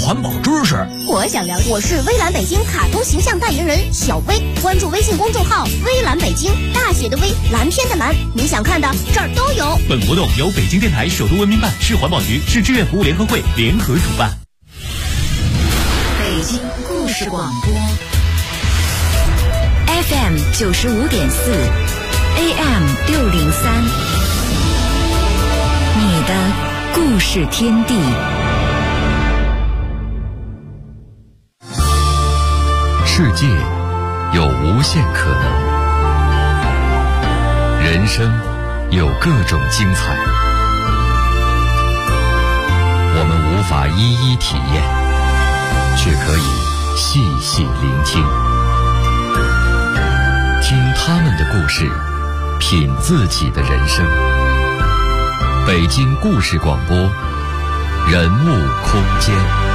环保知识。 我想了解。我是微蓝北京卡通形象代言人小薇，关注微信公众号微蓝北京，大写的微，蓝天的蓝，你想看的这儿都有。 本活动由北京电台首都文明办、市环保局、市志愿服务联合会联合主办。 北京故事广播 FM 95.4 AM 603，你的故事天地。 世界有无限可能，人生有各种精彩，我们无法一一体验，却可以细细聆听，听他们的故事，品自己的人生。北京故事广播，人物空间。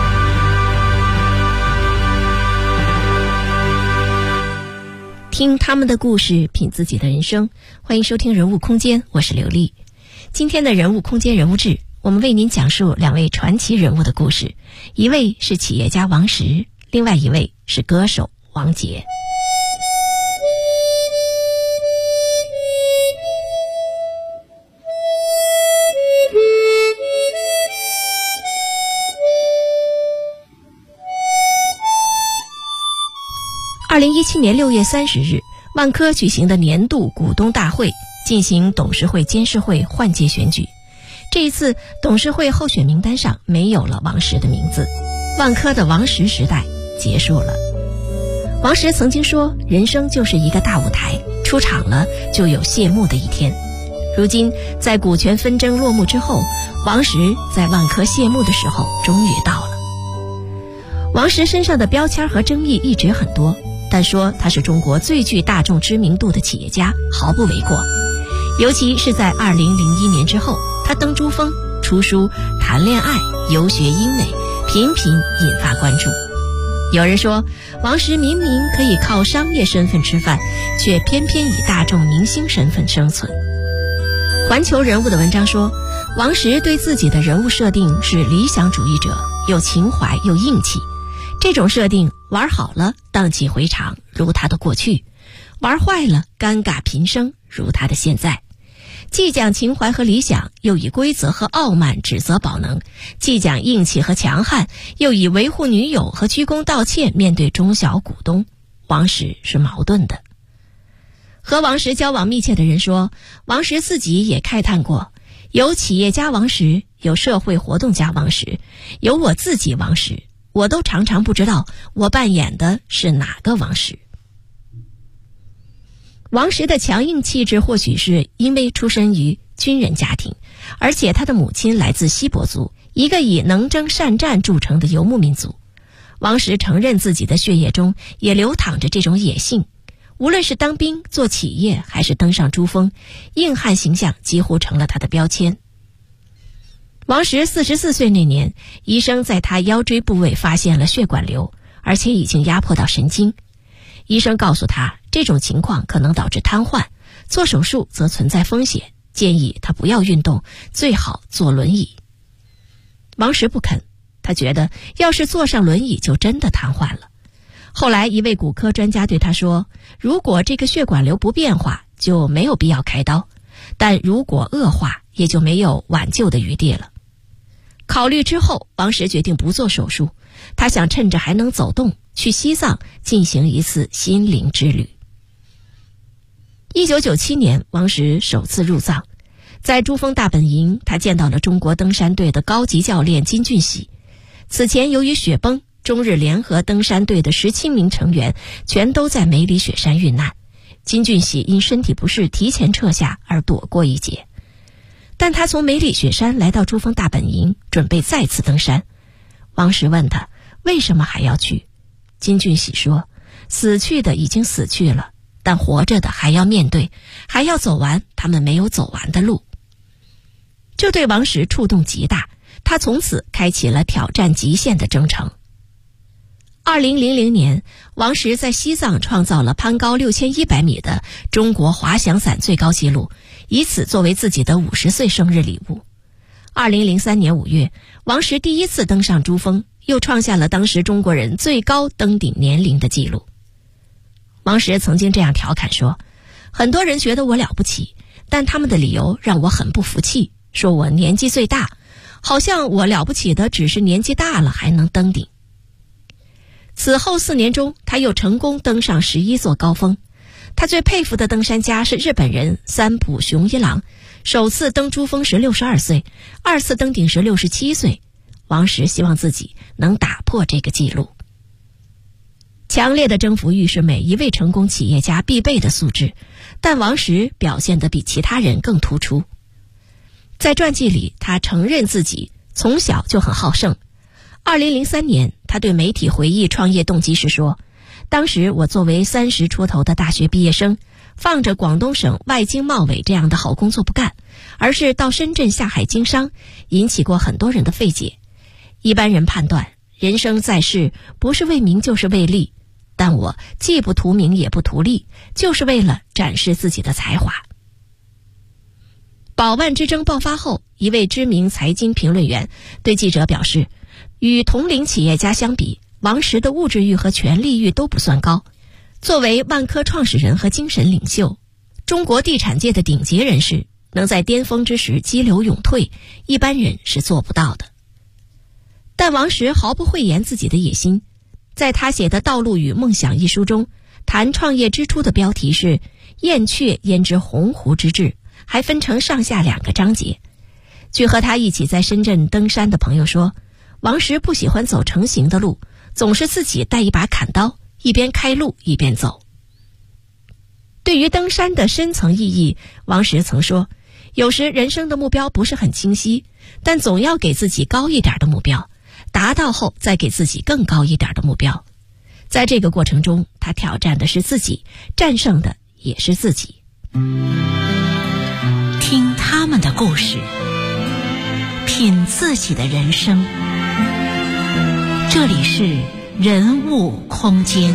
听他们的故事，品自己的人生。欢迎收听人物空间，我是刘丽。今天的人物空间人物志，我们为您讲述两位传奇人物的故事，一位是企业家王石，另外一位是歌手王杰。2017年6月30日，万科举行的年度股东大会进行董事会、监事会换届选举。这一次，董事会候选名单上没有了王石的名字，万科的王石时代结束了。王石曾经说，人生就是一个大舞台，出场了就有谢幕的一天。如今，在股权纷争落幕之后，王石在万科谢幕的时候终于到了。王石身上的标签和争议一直很多，但说他是中国最具大众知名度的企业家毫不为过。尤其是在2001年之后，他登珠峰、出书、谈恋爱、游学英美，频频引发关注。有人说，王石明明可以靠商业身份吃饭，却偏偏以大众明星身份生存。环球人物的文章说，王石对自己的人物设定是理想主义者，有情怀又硬气。这种设定玩好了荡气回肠，如他的过去；玩坏了尴尬频生，如他的现在。既讲情怀和理想，又以规则和傲慢指责宝能；既讲硬气和强悍，又以维护女友和鞠躬道歉面对中小股东。王石是矛盾的。和王石交往密切的人说，王石自己也慨叹过，有企业家王石，有社会活动家王石，有我自己王石，我都常常不知道我扮演的是哪个王石。王石的强硬气质或许是因为出身于军人家庭，而且他的母亲来自锡伯族，一个以能征善战著称的游牧民族。王石承认自己的血液中也流淌着这种野性，无论是当兵、做企业，还是登上珠峰，硬汉形象几乎成了他的标签。王石44岁那年，医生在他腰椎部位发现了血管瘤，而且已经压迫到神经。医生告诉他，这种情况可能导致瘫痪，做手术则存在风险，建议他不要运动，最好坐轮椅。王石不肯，他觉得要是坐上轮椅就真的瘫痪了。后来一位骨科专家对他说，如果这个血管瘤不变化，就没有必要开刀，但如果恶化，也就没有挽救的余地了。考虑之后，王石决定不做手术，他想趁着还能走动，去西藏进行一次心灵之旅。1997年，王石首次入藏，在珠峰大本营，他见到了中国登山队的高级教练金俊喜。此前由于雪崩，中日联合登山队的17名成员全都在梅里雪山遇难，金俊喜因身体不适提前撤下而躲过一劫。但他从梅里雪山来到珠峰大本营，准备再次登山。王石问他为什么还要去，金俊喜说，死去的已经死去了，但活着的还要面对，还要走完他们没有走完的路。这对王石触动极大，他从此开启了挑战极限的征程。2000年，王石在西藏创造了攀高6100米的中国滑翔伞最高纪录，以此作为自己的50岁生日礼物。2003年5月，王石第一次登上珠峰， 又创下了当时中国人最高登顶年龄的记录。王石曾经这样调侃说，很多人觉得我了不起，但他们的理由让我很不服气，说我年纪最大，好像我了不起的只是年纪大了还能登顶。此后4年中，他又成功登上11座高峰。他最佩服的登山家是日本人三浦雄一郎，首次登珠峰时62岁，2次登顶时67岁。王石希望自己能打破这个记录。强烈的征服欲是每一位成功企业家必备的素质，但王石表现得比其他人更突出。在传记里，他承认自己从小就很好胜。2003年，他对媒体回忆创业动机时说，当时我作为30出头的大学毕业生，放着广东省外经贸委这样的好工作不干，而是到深圳下海经商，引起过很多人的费解。一般人判断，人生在世不是为名就是为利，但我既不图名也不图利，就是为了展示自己的才华。宝万之争爆发后，一位知名财经评论员对记者表示，与同龄企业家相比，王石的物质欲和权力欲都不算高。作为万科创始人和精神领袖，中国地产界的顶级人士，能在巅峰之时激流勇退，一般人是做不到的。但王石毫不讳言自己的野心。在他写的《道路与梦想》一书中，谈创业之初的标题是燕雀焉知鸿鹄之志，还分成上下2个章节。据和他一起在深圳登山的朋友说，王石不喜欢走成型的路，总是自己带一把砍刀，一边开路一边走。对于登山的深层意义，王石曾说，有时人生的目标不是很清晰，但总要给自己高一点的目标，达到后再给自己更高一点的目标。在这个过程中，他挑战的是自己，战胜的也是自己。 听他们的故事，品自己的人生。这里是人物空间。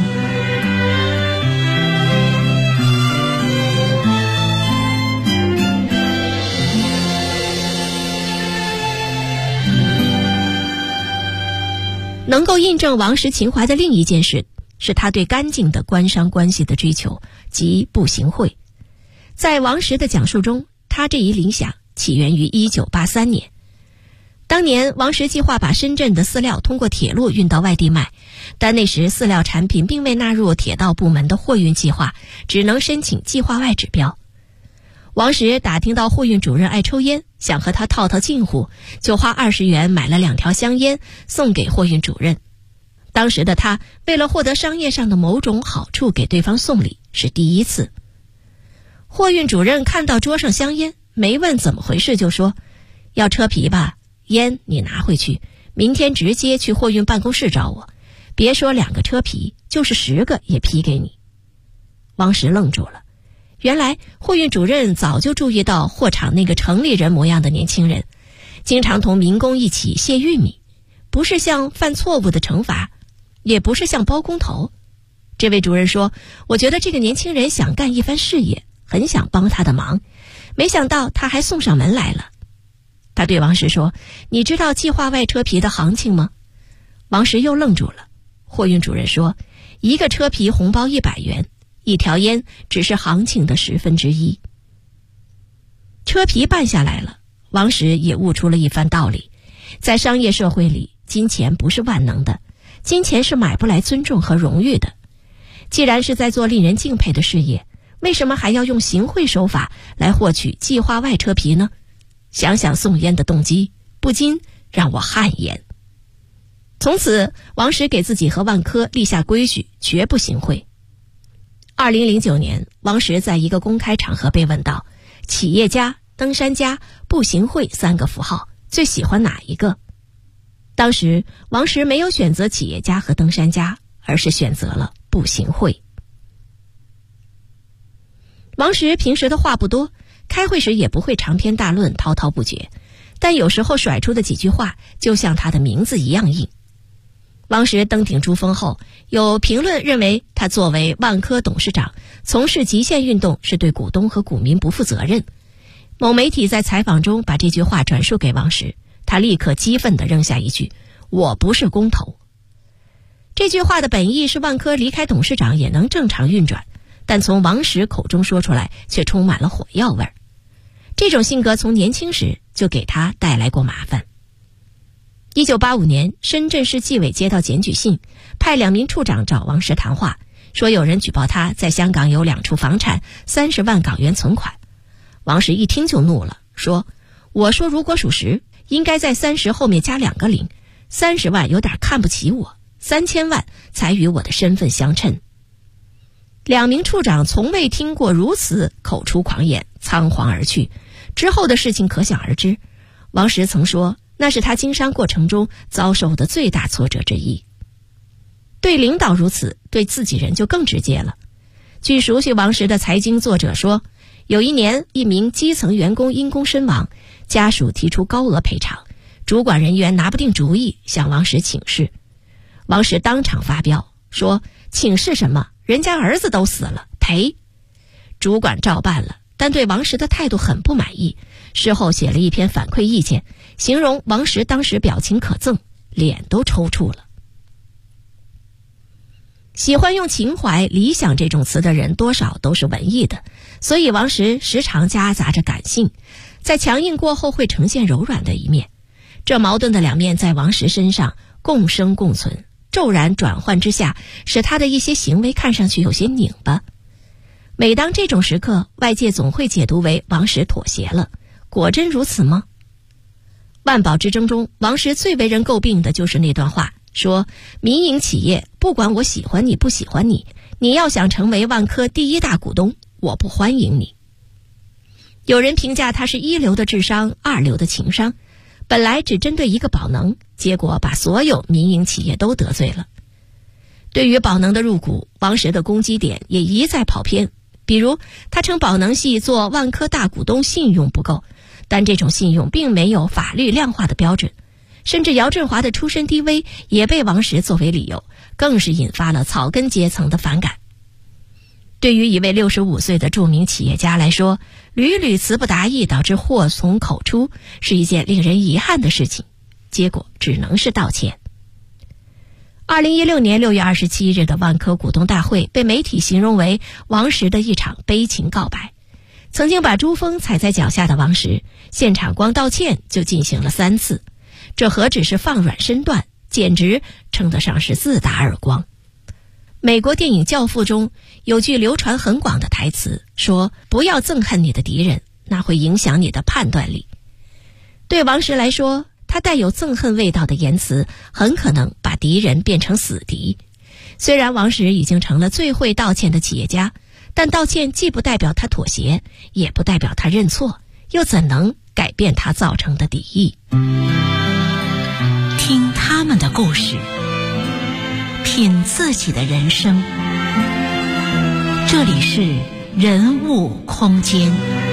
能够印证王石情怀的另一件事，是他对干净的官商关系的追求，即不行贿。在王石的讲述中，他这一理想起源于1983年。当年王石计划把深圳的饲料通过铁路运到外地卖，但那时饲料产品并未纳入铁道部门的货运计划，只能申请计划外指标。王石打听到货运主任爱抽烟，想和他套近乎，就花20元买了2条香烟送给货运主任。当时的他为了获得商业上的某种好处给对方送礼，是第一次。货运主任看到桌上香烟，没问怎么回事就说，要车皮吧，烟你拿回去，明天直接去货运办公室找我，别说2个车皮，就是10个也批给你。王石愣住了，原来货运主任早就注意到货场那个城里人模样的年轻人，经常同民工一起卸玉米，不是像犯错误的惩罚，也不是像包工头。这位主任说，我觉得这个年轻人想干一番事业，很想帮他的忙，没想到他还送上门来了。他对王石说，你知道计划外车皮的行情吗？王石又愣住了。货运主任说，1个车皮红包100元，1条烟只是行情的1/10。车皮办下来了，王石也悟出了一番道理。在商业社会里，金钱不是万能的，金钱是买不来尊重和荣誉的。既然是在做令人敬佩的事业，为什么还要用行贿手法来获取计划外车皮呢？想想送烟的动机，不禁让我汗颜。从此，王石给自己和万科立下规矩，绝不行贿。2009年，王石在一个公开场合被问到，企业家、登山家、不行贿3个符号，最喜欢哪一个？当时，王石没有选择企业家和登山家，而是选择了不行贿。王石平时的话不多，开会时也不会长篇大论、滔滔不绝，但有时候甩出的几句话就像他的名字一样硬。王石登顶珠峰后，有评论认为他作为万科董事长从事极限运动是对股东和股民不负责任。某媒体在采访中把这句话转述给王石，他立刻激愤地扔下一句， 我不是工头。这句话的本意是万科离开董事长也能正常运转，但从王石口中说出来却充满了火药味儿。这种性格从年轻时就给他带来过麻烦。1985年，深圳市纪委接到检举信，派2名处长找王石谈话，说有人举报他在香港有2处房产，30万港元存款。王石一听就怒了，说：我说如果属实，应该在30后面加2个零，30万有点看不起我，3000万才与我的身份相称。2名处长从未听过如此口出狂言，仓皇而去。之后的事情可想而知，王石曾说那是他经商过程中遭受的最大挫折之一。对领导如此，对自己人就更直接了。据熟悉王石的财经作者说，有一年一名基层员工因公身亡，家属提出高额赔偿，主管人员拿不定主意，向王石请示。王石当场发飙，说请示什么，人家儿子都死了，赔。主管照办了，但对王石的态度很不满意，事后写了一篇反馈意见，形容王石当时表情可憎，脸都抽搐了。喜欢用情怀、理想这种词的人多少都是文艺的，所以王石时常夹杂着感性，在强硬过后会呈现柔软的一面。这矛盾的两面在王石身上共生共存，骤然转换之下，使他的一些行为看上去有些拧巴。每当这种时刻，外界总会解读为王石妥协了，果真如此吗？万宝之争中，王石最为人诟病的就是那段话，说民营企业不管我喜欢你不喜欢你，你要想成为万科第1大股东，我不欢迎你。有人评价他是1流的智商，2流的情商，本来只针对一个宝能，结果把所有民营企业都得罪了。对于宝能的入股，王石的攻击点也一再跑偏，比如他称宝能系做万科大股东信用不够，但这种信用并没有法律量化的标准，甚至姚振华的出身低微也被王石作为理由，更是引发了草根阶层的反感。对于一位65岁的著名企业家来说，屡屡词不达意导致祸从口出，是一件令人遗憾的事情，结果只能是道歉。2016年6月27日的万科股东大会被媒体形容为王石的一场悲情告白。曾经把珠峰踩在脚下的王石，现场光道歉就进行了3次，这何止是放软身段，简直称得上是自打耳光。美国电影《教父》中有句流传很广的台词，说不要憎恨你的敌人，那会影响你的判断力。对王石来说，他带有憎恨味道的言辞很可能把敌人变成死敌。虽然王石已经成了最会道歉的企业家，但道歉既不代表他妥协，也不代表他认错，又怎能改变他造成的敌意？ 听他们的故事，品自己的人生。这里是人物空间。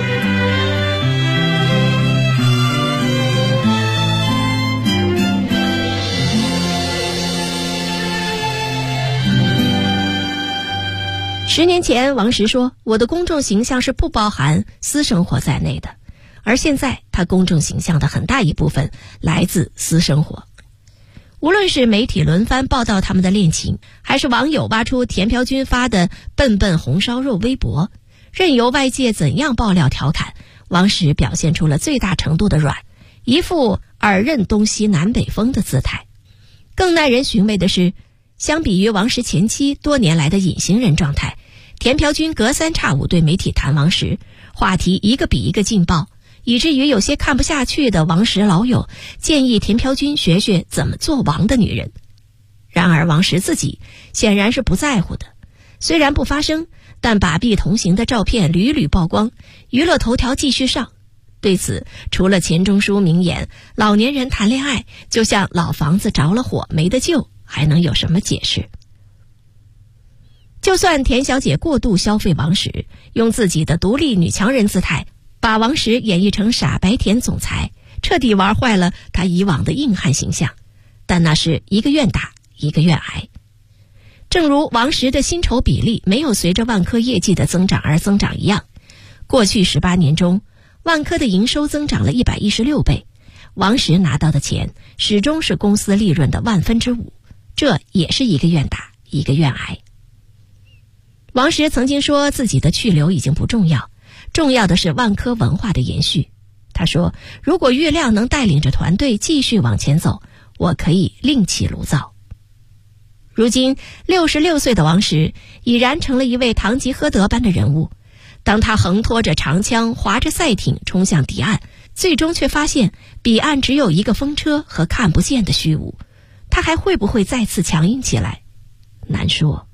10年前，王石说，我的公众形象是不包含私生活在内的，而现在他公众形象的很大一部分来自私生活。无论是媒体轮番报道他们的恋情，还是网友挖出田朴珺发的笨笨红烧肉微博，任由外界怎样爆料调侃，王石表现出了最大程度的软，一副耳认东西南北风的姿态。更耐人寻味的是，相比于王石前妻多年来的隐形人状态，田朴珺隔三差五对媒体谈王石，话题一个比一个劲爆，以至于有些看不下去的王石老友建议田朴珺学学怎么做王的女人。然而王石自己显然是不在乎的，虽然不发声，但把臂同行的照片屡屡曝光，娱乐头条继续上。对此，除了钱钟书名言老年人谈恋爱就像老房子着了火没得救，还能有什么解释？就算田小姐过度消费王石，用自己的独立女强人姿态把王石演绎成傻白甜总裁，彻底玩坏了他以往的硬汉形象，但那是一个愿打一个愿挨。正如王石的薪酬比例没有随着万科业绩的增长而增长一样，过去18年中，万科的营收增长了116倍， 王石拿到的钱始终是公司利润的5/1000，这也是一个愿打一个愿挨。王石曾经说自己的去留已经不重要，重要的是万科文化的延续。他说，如果郁亮能带领着团队继续往前走，我可以另起炉灶。如今66岁的王石已然成了一位堂吉诃德般的人物。当他横拖着长枪，划着赛艇冲向彼岸，最终却发现彼岸只有一个风车和看不见的虚无，他还会不会再次强硬起来？难说。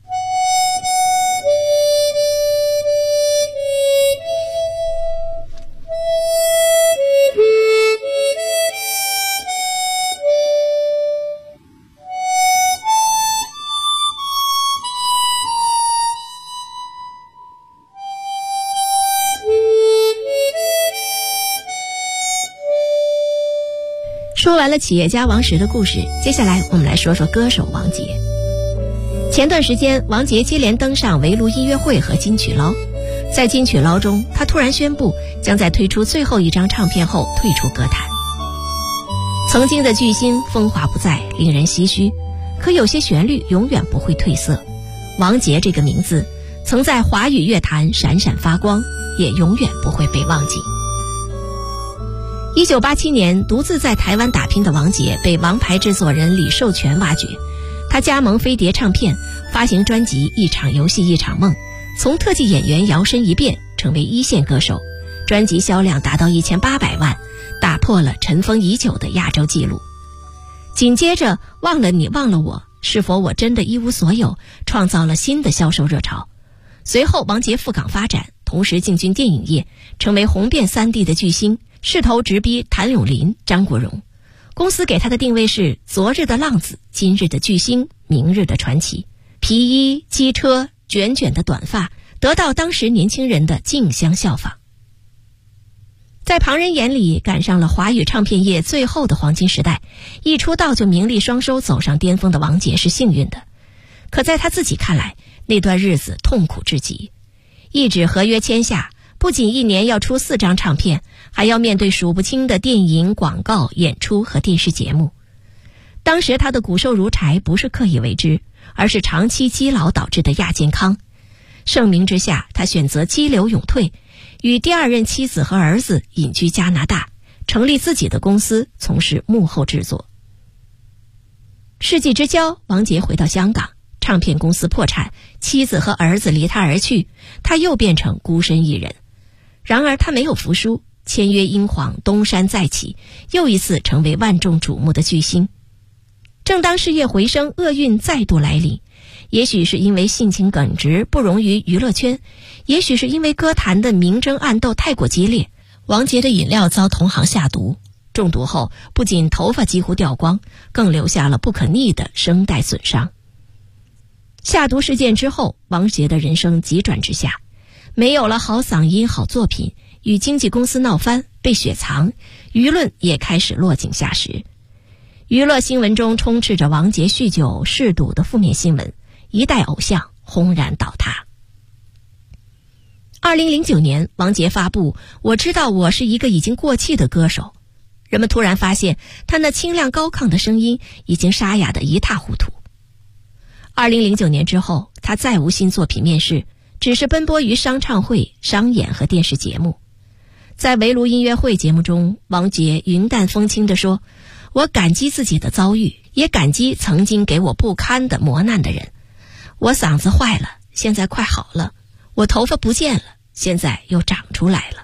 说完了企业家王石的故事，接下来我们来说说歌手王杰。前段时间，王杰接连登上围炉音乐会和金曲捞。在金曲捞中，他突然宣布将在推出最后一张唱片后退出歌坛。曾经的巨星风华不再，令人唏嘘，可有些旋律永远不会褪色。王杰这个名字曾在华语乐坛闪闪发光，也永远不会被忘记。1987年，独自在台湾打拼的王杰被王牌制作人李寿全挖掘，他加盟飞碟唱片，发行专辑《一场游戏一场梦》，从特技演员摇身一变成为一线歌手，专辑销量达到1800万，打破了尘封已久的亚洲纪录。紧接着，忘了你忘了我，是否我真的一无所有，创造了新的销售热潮。随后王杰赴港发展，同时进军电影业，成为红遍3地的巨星，势头直逼谭咏麟、张国荣。公司给他的定位是昨日的浪子，今日的巨星，明日的传奇。皮衣、机车、卷卷的短发，得到当时年轻人的竞相效仿。在旁人眼里，赶上了华语唱片业最后的黄金时代，一出道就名利双收，走上巅峰的王杰是幸运的。可在他自己看来，那段日子痛苦至极。一纸合约签下，不仅一年要出4张唱片，还要面对数不清的电影、广告、演出和电视节目。当时他的骨瘦如柴不是刻意为之，而是长期积劳导致的亚健康。盛名之下，他选择激流勇退，与第2任妻子和儿子隐居加拿大，成立自己的公司，从事幕后制作。世纪之交，王杰回到香港，唱片公司破产，妻子和儿子离他而去，他又变成孤身一人。然而他没有服输，签约英皇，东山再起，又一次成为万众瞩目的巨星。正当事业回升，厄运再度来临。也许是因为性情耿直，不容于娱乐圈，也许是因为歌坛的明争暗斗太过激烈，王杰的饮料遭同行下毒，中毒后不仅头发几乎掉光，更留下了不可逆的声带损伤。下毒事件之后，王杰的人生急转直下，没有了好嗓音、好作品，与经纪公司闹翻，被雪藏，舆论也开始落井下石。娱乐新闻中充斥着王杰酗酒、嗜赌的负面新闻，一代偶像轰然倒塌。2009年，王杰发布《我知道我是一个已经过气的歌手》，人们突然发现他那清亮高亢的声音已经沙哑得一塌糊涂。2009年之后，他再无新作品面世，只是奔波于商唱会、商演和电视节目。在围炉音乐会节目中，王杰云淡风轻地说，我感激自己的遭遇，也感激曾经给我不堪的磨难的人。我嗓子坏了，现在快好了；我头发不见了，现在又长出来了。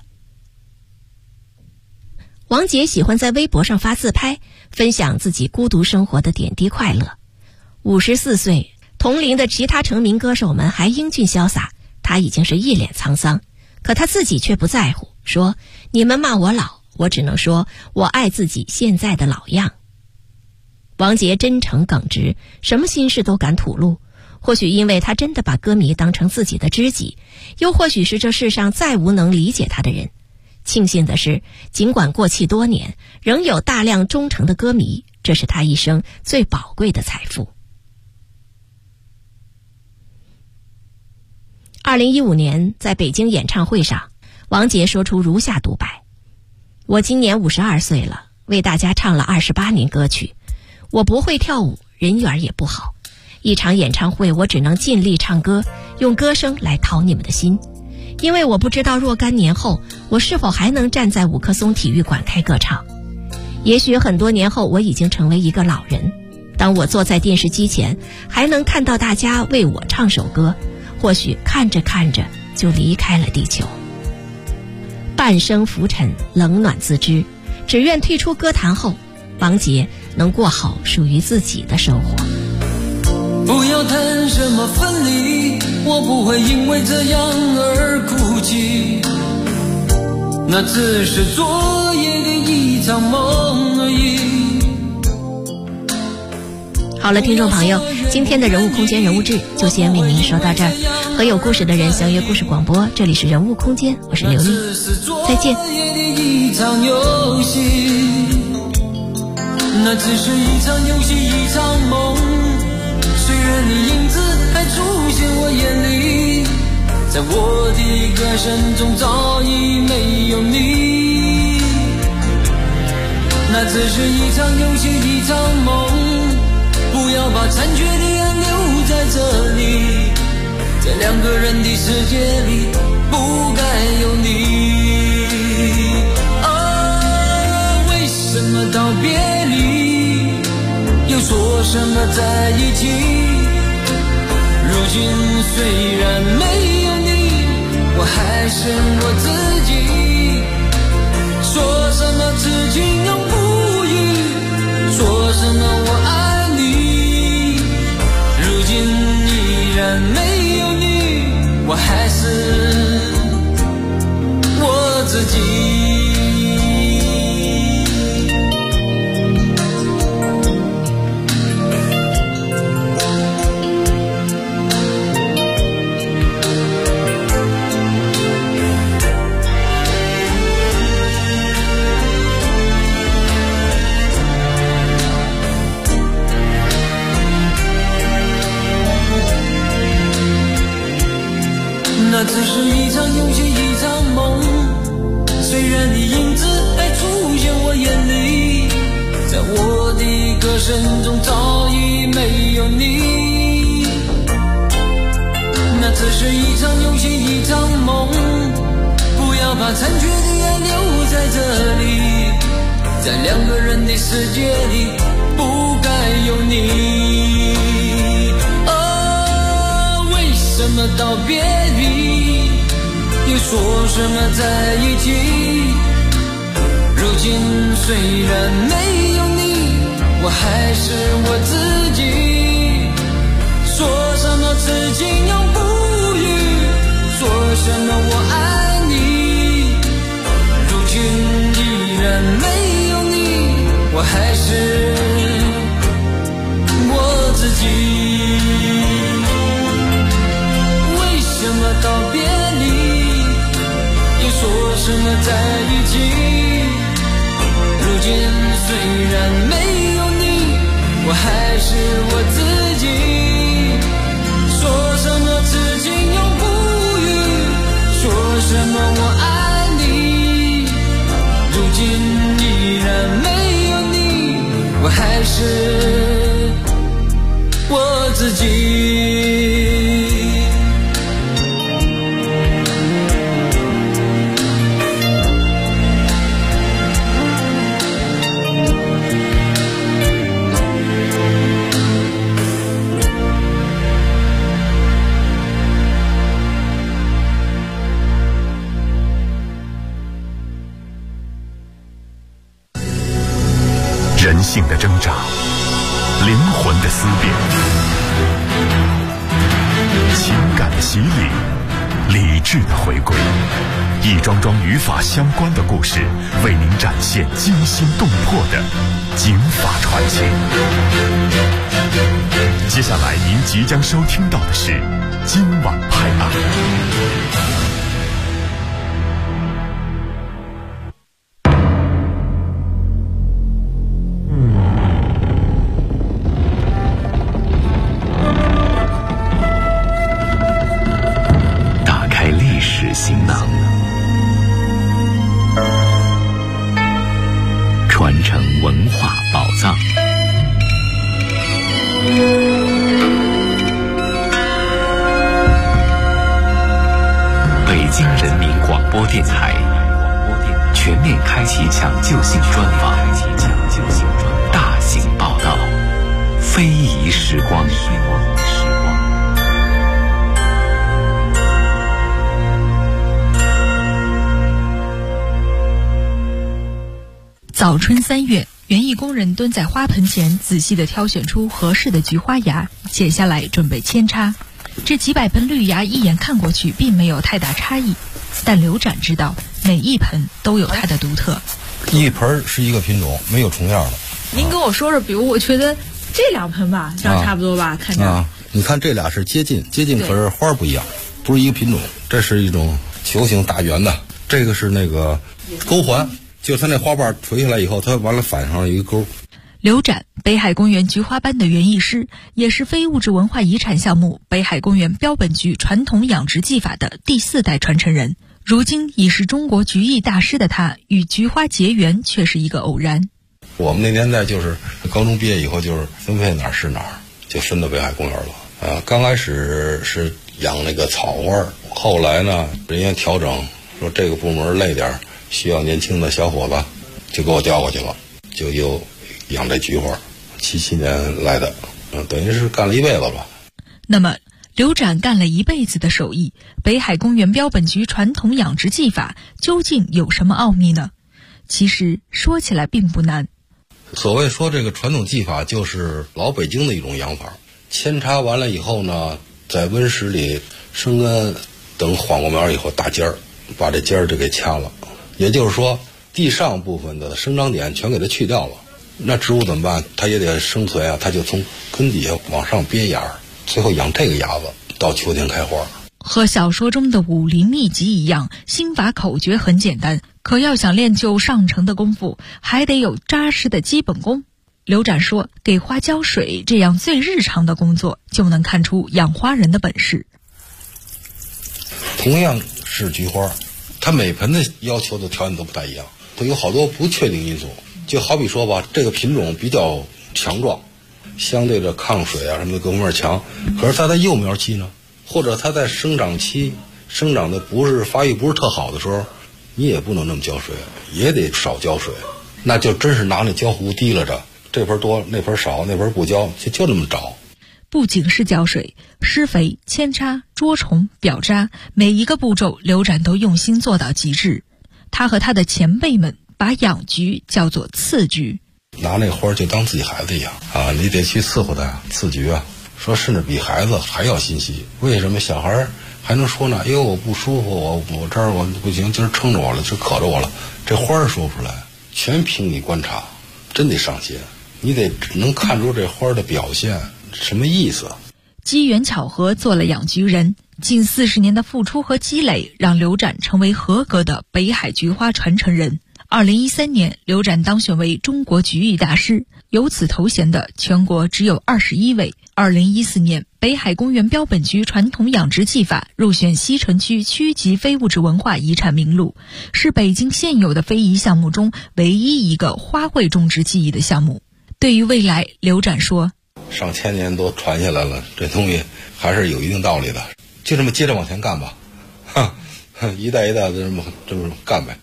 王杰喜欢在微博上发自拍，分享自己孤独生活的点滴快乐。54岁，同龄的其他成名歌手们还英俊潇洒，他已经是一脸沧桑，可他自己却不在乎，说你们骂我老，我只能说我爱自己现在的老样。王杰真诚耿直，什么心事都敢吐露，或许因为他真的把歌迷当成自己的知己，又或许是这世上再无能理解他的人。庆幸的是，尽管过气多年，仍有大量忠诚的歌迷，这是他一生最宝贵的财富。2015年，在北京演唱会上，王杰说出如下独白：我今年52岁了， 为大家唱了28年歌曲。我不会跳舞，人缘也不好，一场演唱会我只能尽力唱歌，用歌声来讨你们的心。因为我不知道若干年后我是否还能站在五棵松体育馆开歌唱。也许很多年后我已经成为一个老人，当我坐在电视机前还能看到大家为我唱首歌，或许看着看着就离开了地球。半生浮沉，冷暖自知，只愿退出歌坛后，王杰能过好属于自己的生活。 不要谈什么分离，我不会因为这样而哭泣，那只是昨夜的一场梦而已。 好了，听众朋友，今天的人物空间人物志就先为您说到这儿。和有故事的人相约故事广播，这里是人物空间，我是刘丽，再见。 那只是一场游戏，一场梦，虽然你影子还出现我眼里，在我的歌声中早已没有你。那只是一场游戏，一场梦，不要把残缺的爱留在这里，在两个人的世界里不该有你。为什么道别离，又说什么在一起，如今虽然没有你，我还是我自己。说什么此情永不渝，说什么我爱你，如今依然没有你，我还是我自己。那只是一场游戏，一场梦，虽然你影子还出现我眼里，在我的歌声中早已没有你。那只是一场游戏，一场梦，不要把残缺的爱留在这里，在两个人的世界里不该有你。为什么道别离，又说什么在一起，如今虽然没有你，我还是我自己。说什么此情永不渝，说什么我爱你，如今依然没有你，我还是我自己。为什么道别离，又说什么在一起，如今虽然没有你，我还是我自己。说什么此情永不渝，说什么我爱你，如今依然没有你，我还是我自己。 人性的挣扎，灵魂的思辨，情感的洗礼，理智的回归，一桩桩与法相关的故事，为您展现惊心动魄的警法传奇。接下来您即将收听到的是今晚拍案。行囊，传承京人民广播电台全面开启抢救性专访，大型报道，非遗时光。 早春3月，园艺工人蹲在花盆前，仔细地挑选出合适的菊花芽，剪下来准备扦插。这几百盆绿芽一眼看过去并没有太大差异，但刘展知道每一盆都有它的独特。 一盆是一个品种，没有重样的。 您跟我说说，比如我觉得这2盆吧，这样差不多吧，看着。 你看这俩是接近，可是花不一样，不是一个品种。这是一种球形大圆的，这个是那个钩环，就是它那花瓣垂下来以后，它完了反上一个钩。 刘展，北海公园菊花班的园艺师，也是非物质文化遗产项目北海公园标本菊传统养殖技法的第4代传承人。如今已是中国菊艺大师的他，与菊花结缘却是一个偶然。 我们那年代就是高中毕业以后，就是分配哪儿是哪儿，就分到北海公园了。刚开始是养那个草花，后来呢，人家调整说这个部门累点，需要年轻的小伙子，就给我调过去了，就又养这菊花。77年来的，等于是干了一辈子吧。 那么刘展干了一辈子的手艺，北海公园标本菊传统养殖技法究竟有什么奥秘呢？其实说起来并不难。 所谓说这个传统技法，就是老北京的一种养法。扦插完了以后呢，在温室里生根，等缓过苗以后打尖儿，把这尖儿就给掐了。也就是说，地上部分的生长点全给它去掉了。那植物怎么办？它也得生存啊，它就从根底下往上憋芽，最后养这个芽子，到秋天开花。 和小说中的武林秘籍一样，心法口诀很简单，可要想练就上乘的功夫，还得有扎实的基本功。刘展说，给花浇水这样最日常的工作，就能看出养花人的本事。 同样是菊花，它每盆的要求的条件都不太一样，它有好多不确定因素。就好比说吧，这个品种比较强壮，相对的抗水啊什么的各方面强，可是它在幼苗期呢，或者它在生长期生长的发育不是特好的时候，你也不能那么浇水，也得少浇水，那就真是拿那浇壶提拉着，这盆多那盆少，那盆不浇，就那么找。 不仅是浇水，施肥、扦插、捉虫、表扎，每一个步骤刘展都用心做到极致。他和他的前辈们把养菊叫做刺菊， 拿那花就当自己孩子一样啊，你得去伺候它，刺菊啊，说甚至比孩子还要心细。为什么小孩还能说呢？我不舒服，我这儿我不行，今儿撑着我了，就渴着我了。这花说不出来，全凭你观察，真得上心，你得能看出这花的表现什么意思。 机缘巧合做了养菊人，近40年的付出和积累，让刘展成为合格的北海菊花传承人。2013年，刘展当选为中国菊艺大师，有此头衔的全国只有21位。2014年，北海公园标本菊传统养殖技法入选西城区区级非物质文化遗产名录，是北京现有的非遗项目中唯一一个花卉种植技艺的项目。对于未来，刘展说， 上千年都传下来了，这东西还是有一定道理的，就这么接着往前干吧，一代一代的这么干呗。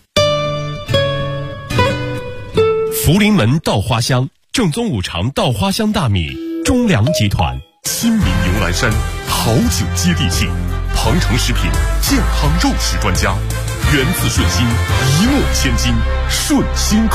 福临门稻花香，正宗五常稻花香大米，中粮集团，新民牛栏山好酒接地气，鹏程食品健康肉食专家，源自顺心，一诺千金，顺心。